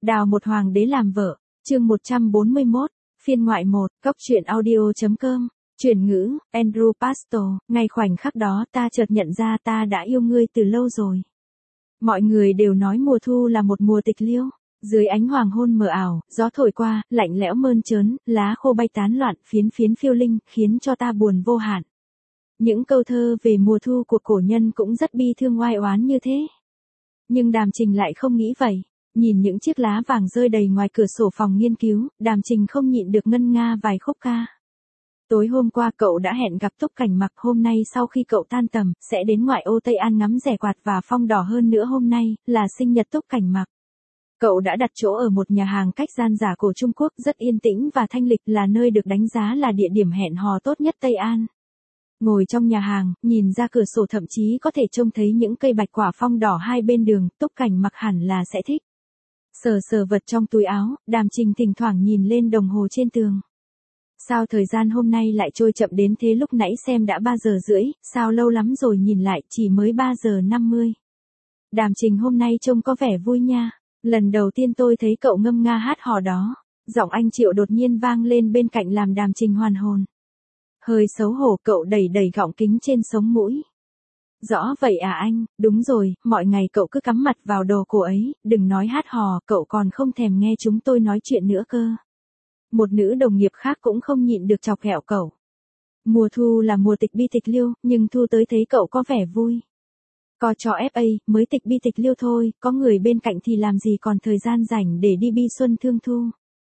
Đào một hoàng đế làm vợ, chương 141, phiên ngoại 1, goctruyện.audio.com, chuyển ngữ, Andrew Pastor, ngay khoảnh khắc đó ta chợt nhận ra ta đã yêu ngươi từ lâu rồi. Mọi người đều nói mùa thu là một mùa tịch liêu, dưới ánh hoàng hôn mờ ảo, gió thổi qua, lạnh lẽo mơn trớn, lá khô bay tán loạn, phiến phiến phiêu linh, khiến cho ta buồn vô hạn. Những câu thơ về mùa thu của cổ nhân cũng rất bi thương oai oán như thế. Nhưng Đàm Trình lại không nghĩ vậy. Nhìn những chiếc lá vàng rơi đầy ngoài cửa sổ phòng nghiên cứu, Đàm Trình không nhịn được ngân nga vài khúc ca. Tối hôm qua cậu đã hẹn gặp Túc Cảnh Mặc, hôm nay sau khi cậu tan tầm, sẽ đến ngoại ô Tây An ngắm rẻ quạt và phong đỏ, hơn nữa hôm nay, là sinh nhật Túc Cảnh Mặc. Cậu đã đặt chỗ ở một nhà hàng cách gian giả cổ Trung Quốc rất yên tĩnh và thanh lịch, là nơi được đánh giá là địa điểm hẹn hò tốt nhất Tây An. Ngồi trong nhà hàng, nhìn ra cửa sổ thậm chí có thể trông thấy những cây bạch quả phong đỏ hai bên đường, Túc Cảnh Mặc hẳn là sẽ thích. Sờ sờ vật trong túi áo, Đàm Trình thỉnh thoảng nhìn lên đồng hồ trên tường. Sao thời gian hôm nay lại trôi chậm đến thế, lúc nãy xem đã 3 giờ rưỡi, sao lâu lắm rồi nhìn lại chỉ mới 3 giờ 50. Đàm Trình hôm nay trông có vẻ vui nha, lần đầu tiên tôi thấy cậu ngâm nga hát hò đó. Giọng anh Triệu đột nhiên vang lên bên cạnh làm Đàm Trình hoàn hồn. Hơi xấu hổ, cậu đẩy đẩy gọng kính trên sống mũi. Rõ vậy à anh, đúng rồi, mọi ngày cậu cứ cắm mặt vào đồ cổ ấy, đừng nói hát hò, cậu còn không thèm nghe chúng tôi nói chuyện nữa cơ. Một nữ đồng nghiệp khác cũng không nhịn được chọc ghẹo cậu. Mùa thu là mùa tịch bi tịch liêu, nhưng thu tới thấy cậu có vẻ vui. Có cho FA, mới tịch bi tịch liêu thôi, có người bên cạnh thì làm gì còn thời gian rảnh để đi bi xuân thương thu.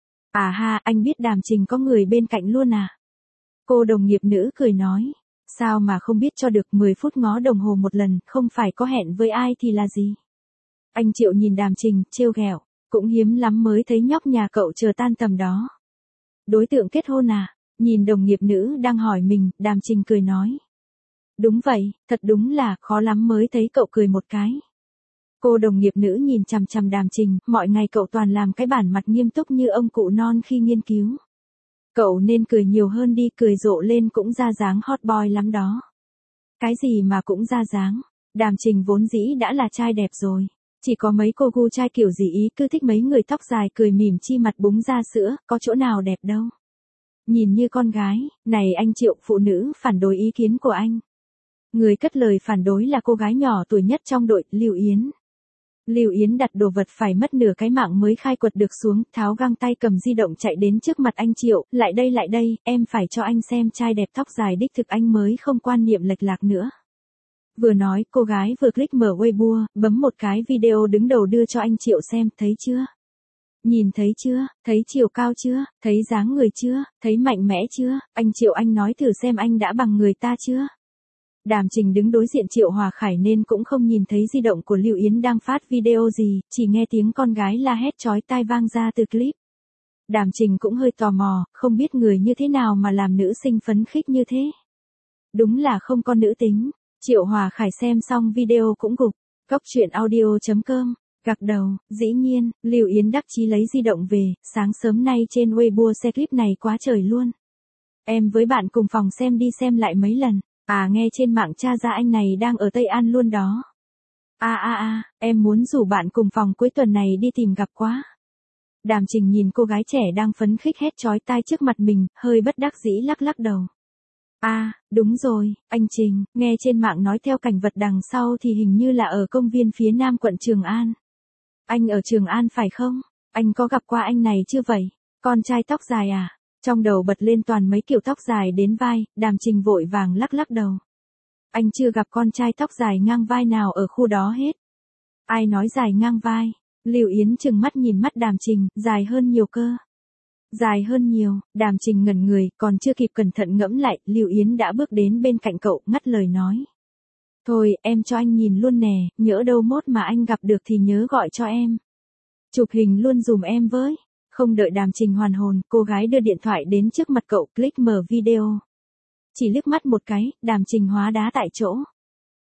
À ha, anh biết Đàm Trình có người bên cạnh luôn à? Cô đồng nghiệp nữ cười nói. Sao mà không biết cho được, 10 phút ngó đồng hồ một lần, không phải có hẹn với ai thì là gì? Anh Triệu nhìn Đàm Trình, trêu ghẹo, cũng hiếm lắm mới thấy nhóc nhà cậu chờ tan tầm đó. Đối tượng kết hôn à? Nhìn đồng nghiệp nữ đang hỏi mình, Đàm Trình cười nói. Đúng vậy, thật đúng là khó lắm mới thấy cậu cười một cái. Cô đồng nghiệp nữ nhìn chằm chằm Đàm Trình, mọi ngày cậu toàn làm cái bản mặt nghiêm túc như ông cụ non khi nghiên cứu. Cậu nên cười nhiều hơn đi, cười rộ lên cũng ra dáng hot boy lắm đó. Cái gì mà cũng ra dáng, Đàm Trình vốn dĩ đã là trai đẹp rồi. Chỉ có mấy cô gu trai kiểu gì ý cứ thích mấy người tóc dài cười mỉm chi mặt búng ra sữa, có chỗ nào đẹp đâu. Nhìn như con gái, này anh Triệu, phụ nữ phản đối ý kiến của anh. Người cất lời phản đối là cô gái nhỏ tuổi nhất trong đội, Lưu Yến. Lưu Yến đặt đồ vật phải mất nửa cái mạng mới khai quật được xuống, tháo găng tay cầm di động chạy đến trước mặt anh Triệu, lại đây, em phải cho anh xem trai đẹp tóc dài đích thực, anh mới không quan niệm lệch lạc nữa. Vừa nói, cô gái vừa click mở Weibo, bấm một cái video đứng đầu đưa cho anh Triệu xem, thấy chưa? Nhìn thấy chưa, thấy chiều cao chưa, thấy dáng người chưa, thấy mạnh mẽ chưa, anh Triệu anh nói thử xem anh đã bằng người ta chưa? Đàm Trình đứng đối diện Triệu Hòa Khải nên cũng không nhìn thấy di động của Lưu Yến đang phát video gì, chỉ nghe tiếng con gái la hét chói tai vang ra từ clip. Đàm Trình cũng hơi tò mò, không biết người như thế nào mà làm nữ sinh phấn khích như thế. Đúng là không có nữ tính. Triệu Hòa Khải xem xong video cũng gục. Goctruyện.audio.com, gật đầu, dĩ nhiên, Lưu Yến đắc chí lấy di động về, sáng sớm nay trên Weibo xe clip này quá trời luôn. Em với bạn cùng phòng xem đi xem lại mấy lần. À, nghe trên mạng tra ra anh này đang ở Tây An luôn đó. Em muốn rủ bạn cùng phòng cuối tuần này đi tìm gặp quá. Đàm Trình nhìn cô gái trẻ đang phấn khích hét chói tai trước mặt mình, hơi bất đắc dĩ lắc lắc đầu. Đúng rồi, anh Trình, nghe trên mạng nói theo cảnh vật đằng sau thì hình như là ở công viên phía nam quận Trường An. Anh ở Trường An phải không? Anh có gặp qua anh này chưa vậy? Con trai tóc dài à? Trong đầu bật lên toàn mấy kiểu tóc dài đến vai, Đàm Trình vội vàng lắc lắc đầu. Anh chưa gặp con trai tóc dài ngang vai nào ở khu đó hết. Ai nói dài ngang vai? Lưu Yến trừng mắt nhìn mắt Đàm Trình, dài hơn nhiều cơ. Dài hơn nhiều, Đàm Trình ngẩn người, còn chưa kịp cẩn thận ngẫm lại, Lưu Yến đã bước đến bên cạnh cậu, ngắt lời nói. Thôi, em cho anh nhìn luôn nè, nhỡ đâu mốt mà anh gặp được thì nhớ gọi cho em. Chụp hình luôn dùm em với. Không đợi Đàm Trình hoàn hồn, cô gái đưa điện thoại đến trước mặt cậu, click mở video. Chỉ liếc mắt một cái, Đàm Trình hóa đá tại chỗ.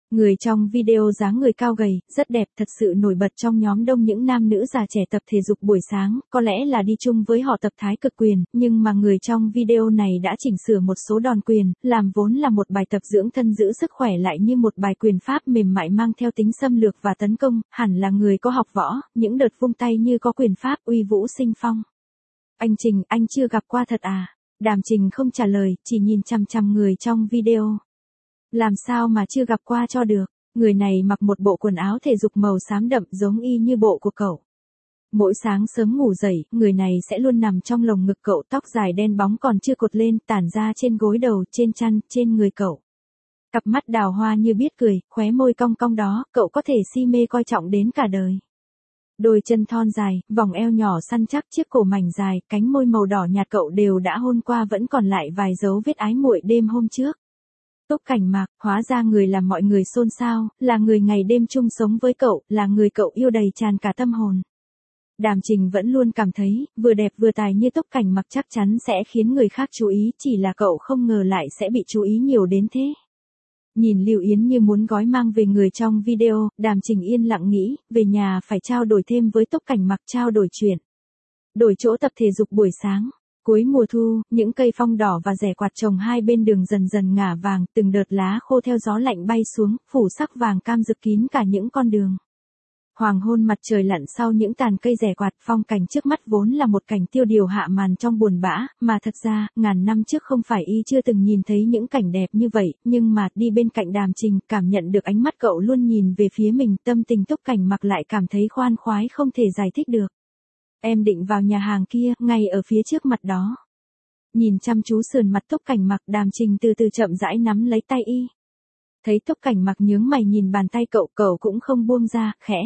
Người trong video dáng người cao gầy, rất đẹp, thật sự nổi bật trong nhóm đông những nam nữ già trẻ tập thể dục buổi sáng, có lẽ là đi chung với họ tập thái cực quyền, nhưng mà người trong video này đã chỉnh sửa một số đòn quyền, làm vốn là một bài tập dưỡng thân giữ sức khỏe lại như một bài quyền pháp mềm mại mang theo tính xâm lược và tấn công, hẳn là người có học võ, những đợt vung tay như có quyền pháp uy vũ sinh phong. Anh Trình, anh chưa gặp qua thật à? Đàm Trình không trả lời, chỉ nhìn chằm chằm người trong video. Làm sao mà chưa gặp qua cho được, người này mặc một bộ quần áo thể dục màu xám đậm giống y như bộ của cậu. Mỗi sáng sớm ngủ dậy, người này sẽ luôn nằm trong lồng ngực cậu, tóc dài đen bóng còn chưa cột lên, tản ra trên gối đầu, trên chăn, trên người cậu. Cặp mắt đào hoa như biết cười, khóe môi cong cong đó, cậu có thể si mê coi trọng đến cả đời. Đôi chân thon dài, vòng eo nhỏ săn chắc, chiếc cổ mảnh dài, cánh môi màu đỏ nhạt cậu đều đã hôn qua vẫn còn lại vài dấu vết ái muội đêm hôm trước. Túc Cảnh Mặc, hóa ra người làm mọi người xôn xao, là người ngày đêm chung sống với cậu, là người cậu yêu đầy tràn cả tâm hồn. Đàm Trình vẫn luôn cảm thấy, vừa đẹp vừa tài như Túc Cảnh Mặc chắc chắn sẽ khiến người khác chú ý, chỉ là cậu không ngờ lại sẽ bị chú ý nhiều đến thế. Nhìn Lưu Yến như muốn gói mang về người trong video, Đàm Trình yên lặng nghĩ, về nhà phải trao đổi thêm với Túc Cảnh Mặc, trao đổi chuyện. Đổi chỗ tập thể dục buổi sáng. Cuối mùa thu, những cây phong đỏ và rẻ quạt trồng hai bên đường dần dần ngả vàng, từng đợt lá khô theo gió lạnh bay xuống, phủ sắc vàng cam rực kín cả những con đường. Hoàng hôn mặt trời lặn sau những tàn cây rẻ quạt, phong cảnh trước mắt vốn là một cảnh tiêu điều hạ màn trong buồn bã, mà thật ra, ngàn năm trước không phải y chưa từng nhìn thấy những cảnh đẹp như vậy, nhưng mà đi bên cạnh Đàm Trình, cảm nhận được ánh mắt cậu luôn nhìn về phía mình, tâm tình Túc Cảnh Mặc lại cảm thấy khoan khoái không thể giải thích được. Em định vào nhà hàng kia, ngay ở phía trước mặt đó. Nhìn chăm chú sườn mặt Túc Cảnh Mặc, Đàm Trình từ từ chậm rãi nắm lấy tay y. Thấy Túc Cảnh Mặc nhướng mày nhìn bàn tay cậu, cậu cũng không buông ra, khẽ.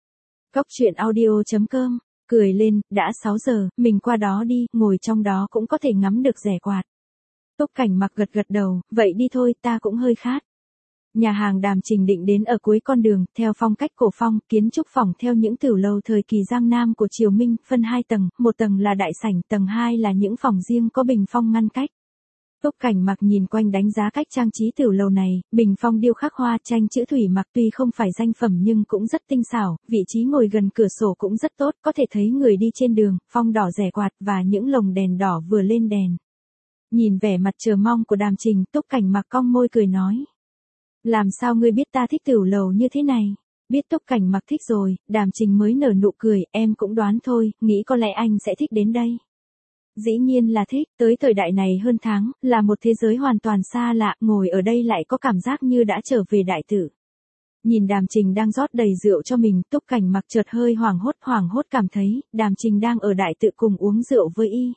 Cóc truyện audio.com, cười lên, đã 6 giờ, mình qua đó đi, ngồi trong đó cũng có thể ngắm được rẻ quạt. Túc Cảnh Mặc gật gật đầu, vậy đi thôi, ta cũng hơi khát. Nhà hàng Đàm Trình định đến ở cuối con đường, theo phong cách cổ phong, kiến trúc phòng theo những tửu lầu thời kỳ Giang Nam của Triều Minh, phân 2 tầng, một tầng là đại sảnh, tầng 2 là những phòng riêng có bình phong ngăn cách. Túc Cảnh Mặc nhìn quanh đánh giá cách trang trí tửu lầu này, bình phong điêu khắc hoa tranh chữ thủy mặc tuy không phải danh phẩm nhưng cũng rất tinh xảo, vị trí ngồi gần cửa sổ cũng rất tốt, có thể thấy người đi trên đường, phong đỏ rẻ quạt và những lồng đèn đỏ vừa lên đèn. Nhìn vẻ mặt chờ mong của Đàm Trình, Túc Cảnh Mặc cong môi cười nói. Làm sao ngươi biết ta thích tửu lầu như thế này? Biết Túc Cảnh Mặc thích rồi, Đàm Trình mới nở nụ cười, em cũng đoán thôi, nghĩ có lẽ anh sẽ thích đến đây. Dĩ nhiên là thích, tới thời đại này hơn tháng, là một thế giới hoàn toàn xa lạ, ngồi ở đây lại có cảm giác như đã trở về đại tử. Nhìn Đàm Trình đang rót đầy rượu cho mình, Túc Cảnh Mặc chợt hơi hoảng hốt cảm thấy, Đàm Trình đang ở đại tự cùng uống rượu với y.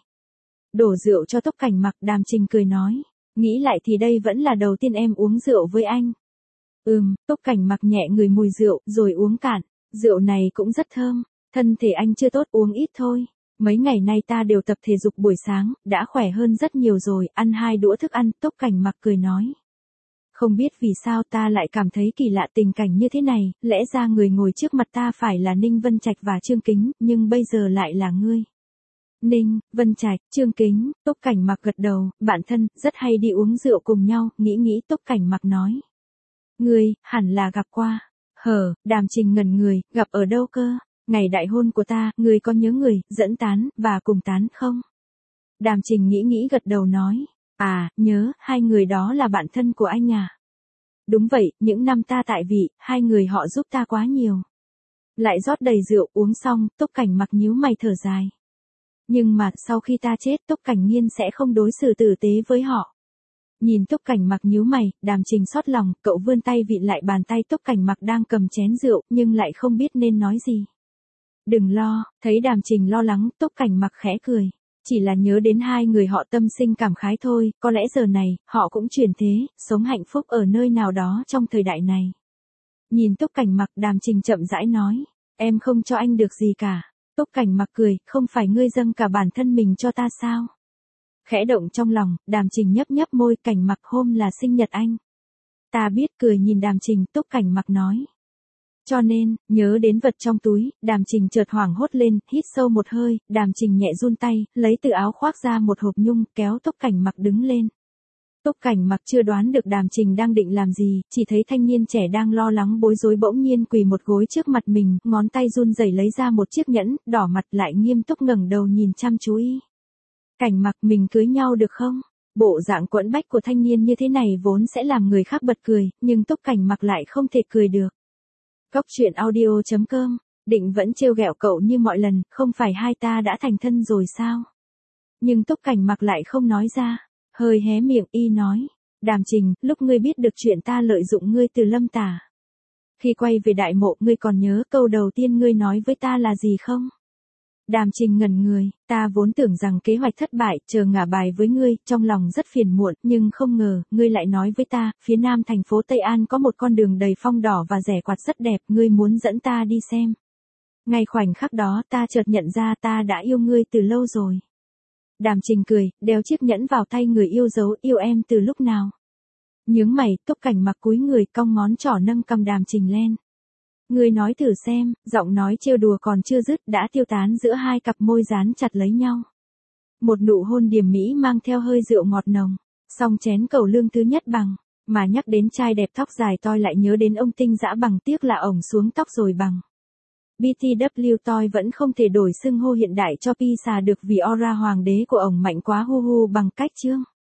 Đổ rượu cho Túc Cảnh Mặc, Đàm Trình cười nói, nghĩ lại thì đây vẫn là đầu tiên em uống rượu với anh. Túc Cảnh Mặc nhẹ người mùi rượu, rồi uống cạn, rượu này cũng rất thơm, thân thể anh chưa tốt uống ít thôi. Mấy ngày nay ta đều tập thể dục buổi sáng, đã khỏe hơn rất nhiều rồi, ăn 2 đũa thức ăn, Túc Cảnh Mặc cười nói. Không biết vì sao ta lại cảm thấy kỳ lạ tình cảnh như thế này, lẽ ra người ngồi trước mặt ta phải là Ninh Vân Trạch và Trương Kính, nhưng bây giờ lại là ngươi. Ninh, Vân Trạch, Trương Kính, Túc Cảnh Mặc gật đầu, bạn thân, rất hay đi uống rượu cùng nhau, nghĩ Túc Cảnh Mặc nói. Ngươi, hẳn là gặp qua. Đàm Trình ngẩn người, gặp ở đâu cơ? Ngày đại hôn của ta, ngươi có nhớ người, dẫn tán, và cùng tán không? Đàm Trình nghĩ gật đầu nói. À, nhớ, 2 người đó là bạn thân của anh à? Đúng vậy, những năm ta tại vị, 2 người họ giúp ta quá nhiều. Lại rót đầy rượu, uống xong, Túc Cảnh Mặc nhíu mày thở dài. Nhưng mà, sau khi ta chết, Túc Cảnh Nghiên sẽ không đối xử tử tế với họ. Nhìn Túc Cảnh Mặc nhíu mày, Đàm Trình xót lòng, cậu vươn tay vịn lại bàn tay Túc Cảnh Mặc đang cầm chén rượu, nhưng lại không biết nên nói gì. Đừng lo, thấy Đàm Trình lo lắng, Túc Cảnh Mặc khẽ cười. Chỉ là nhớ đến 2 người họ tâm sinh cảm khái thôi, có lẽ giờ này, họ cũng chuyển thế, sống hạnh phúc ở nơi nào đó trong thời đại này. Nhìn Túc Cảnh Mặc, Đàm Trình chậm rãi nói, em không cho anh được gì cả. Túc Cảnh Mặc cười, không phải ngươi dâng cả bản thân mình cho ta sao? Khẽ động trong lòng, Đàm Trình nhấp môi, Cảnh Mặc hôm là sinh nhật anh. Ta biết, cười nhìn Đàm Trình, Túc Cảnh Mặc nói. Cho nên, nhớ đến vật trong túi, Đàm Trình chợt hoảng hốt lên, hít sâu một hơi, Đàm Trình nhẹ run tay, lấy từ áo khoác ra một hộp nhung, kéo Túc Cảnh Mặc đứng lên. Túc Cảnh Mặc chưa đoán được Đàm Trình đang định làm gì, chỉ thấy thanh niên trẻ đang lo lắng bối rối bỗng nhiên quỳ một gối trước mặt mình, ngón tay run rẩy lấy ra một chiếc nhẫn, đỏ mặt lại nghiêm túc ngẩng đầu nhìn chăm chú y. Cảnh Mặc, mình cưới nhau được không? Bộ dạng quẫn bách của thanh niên như thế này vốn sẽ làm người khác bật cười, nhưng Túc Cảnh Mặc lại không thể cười được. Cốc truyện audio.com, định vẫn trêu ghẹo cậu như mọi lần, không phải hai ta đã thành thân rồi sao? Nhưng Túc Cảnh Mặc lại không nói ra, hơi hé miệng y nói, Đàm Trình, lúc ngươi biết được chuyện ta lợi dụng ngươi từ Lâm Tả. Khi quay về Đại Mộ, ngươi còn nhớ câu đầu tiên ngươi nói với ta là gì không? Đàm Trình ngẩn người, ta vốn tưởng rằng kế hoạch thất bại, chờ ngả bài với ngươi, trong lòng rất phiền muộn, nhưng không ngờ, ngươi lại nói với ta, phía nam thành phố Tây An có một con đường đầy phong đỏ và rẻ quạt rất đẹp, ngươi muốn dẫn ta đi xem. Ngay khoảnh khắc đó ta chợt nhận ra ta đã yêu ngươi từ lâu rồi. Đàm Trình cười, đeo chiếc nhẫn vào tay người yêu dấu, yêu em từ lúc nào? Nhướng mày, Túc Cảnh Mặc cúi người, cong ngón trỏ nâng cằm Đàm Trình lên. Ngươi nói thử xem, giọng nói trêu đùa còn chưa dứt đã tiêu tán giữa hai cặp môi dán chặt lấy nhau. Một nụ hôn điềm mỹ mang theo hơi rượu ngọt nồng, song chén cẩu lương thứ nhất bằng, mà nhắc đến trai đẹp tóc dài toi lại nhớ đến ông tinh dã bằng, tiếc là ổng xuống tóc rồi bằng. BTW toi vẫn không thể đổi xưng hô hiện đại cho Pi xà được vì aura hoàng đế của ổng mạnh quá hu hu bằng cách chương.